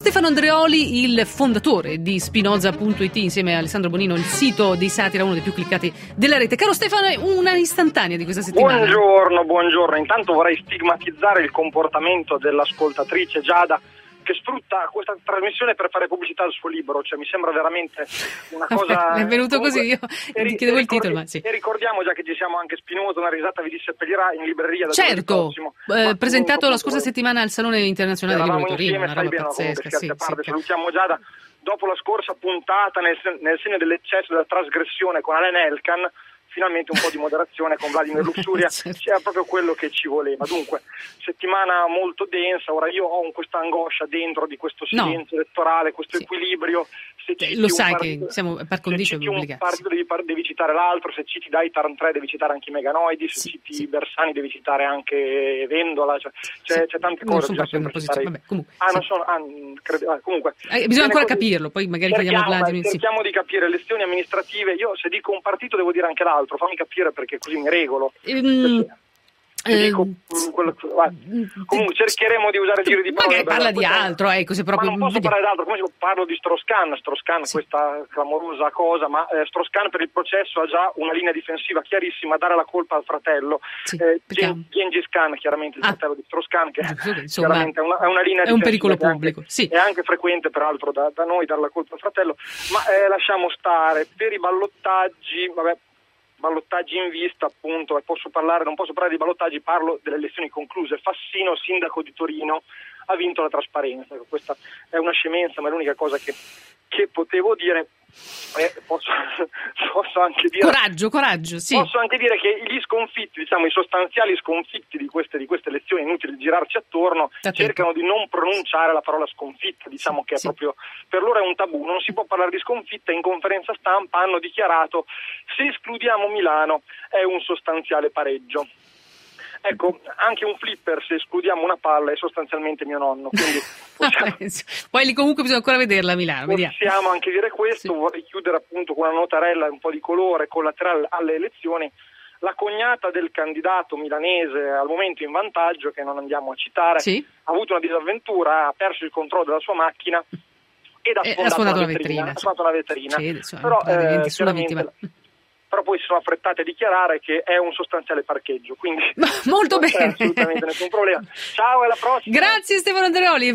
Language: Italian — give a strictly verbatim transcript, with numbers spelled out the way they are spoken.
Stefano Andreoli, il fondatore di Spinoza punto it, insieme a Alessandro Bonino, il sito di satira, uno dei più cliccati della rete. Caro Stefano, una istantanea di questa settimana. Buongiorno, buongiorno. Intanto vorrei stigmatizzare il comportamento dell'ascoltatrice Giada, che sfrutta questa trasmissione per fare pubblicità al suo libro, cioè mi sembra veramente una cosa... È venuto comunque, così, io ti chiedevo il titolo, ma sì. E ricordiamo già che ci siamo anche Spinoza, una risata vi disseppellirà in libreria da certo, prossimo. Eh, presentato la scorsa settimana al Salone Internazionale del Libro di Torino, insieme, una roba bene, pazzesca. Comunque, sì, a parte, sì. Salutiamo Giada. Dopo la scorsa puntata, nel, nel segno dell'eccesso della trasgressione con Alain Elkan, finalmente un po' di moderazione con Vladimir Luxuria, certo. C'era proprio quello che ci voleva. Dunque, settimana molto densa. Ora io ho questa angoscia dentro di questo silenzio no. elettorale, questo sì. equilibrio. Se citi lo sai partito, che siamo par condicio se citi un partito devi, devi citare l'altro, se citi Daitarn tre devi citare anche i Meganoidi, se sì, citi sì. Bersani devi citare anche Vendola, cioè, c'è, sì. c'è tante non cose. Sono proprio in posizione. Vabbè, comunque, ah, sì. non sono, ah, credo, ah, comunque eh, bisogna ancora così. capirlo, poi magari cerchiamo, chiediamo a Vladimir. Cerchiamo sì. di capire elezioni amministrative. Io se dico un partito devo dire anche l'altro, fammi capire perché così mi regolo. Um, Ti dico, eh, quello, comunque cercheremo di usare giri di parole. Magari parla di altro, ecco, se proprio ma non posso vediamo. parlare d'altro, come parlo di Strauss-Kahn, Strauss-Kahn sì. questa clamorosa cosa, ma eh, Strauss-Kahn per il processo ha già una linea difensiva chiarissima, dare la colpa al fratello. Sì, eh, Gengis Khan, chiaramente il ah. fratello di Strauss-Kahn, che insomma, chiaramente è una, è una linea è un difensiva pericolo pubblico. È anche, sì. è anche frequente peraltro da, da noi dare la colpa al fratello, ma eh, lasciamo stare. Per i ballottaggi, vabbè, ballottaggi in vista, appunto, e posso parlare, non posso parlare di ballottaggi, parlo delle elezioni concluse. Fassino, sindaco di Torino, ha vinto la trasparenza. Questa è una scemenza, ma è l'unica cosa che, che potevo dire. Eh, posso, posso anche dire coraggio, coraggio, sì. Posso anche dire che gli sconfitti, diciamo i sostanziali sconfitti di queste, di queste elezioni, inutili di girarci attorno, da cercano di non pronunciare la parola sconfitta, diciamo che è sì. proprio per loro è un tabù, non si può parlare di sconfitta. In conferenza stampa hanno dichiarato: se escludiamo Milano è un sostanziale pareggio. Ecco, anche un flipper, se escludiamo una palla, è sostanzialmente mio nonno, quindi possiamo, poi lì comunque bisogna ancora vederla a Milano. Possiamo vediamo. anche dire questo. Sì. Vorrei chiudere appunto con una notarella un po' di colore collaterale alle elezioni. La cognata del candidato milanese al momento in vantaggio, che non andiamo a citare, sì. ha avuto una disavventura, ha perso il controllo della sua macchina ed ha sfondato, sfondato la la vetrina. vetrina. Ha sfondato la vetrina. Sì, adesso, però eh, sulla vittima. Però poi si sono affrettate a dichiarare che è un sostanziale parcheggio, quindi molto non bene. c'è assolutamente nessun problema. Ciao e alla prossima. Grazie Stefano Andreoli.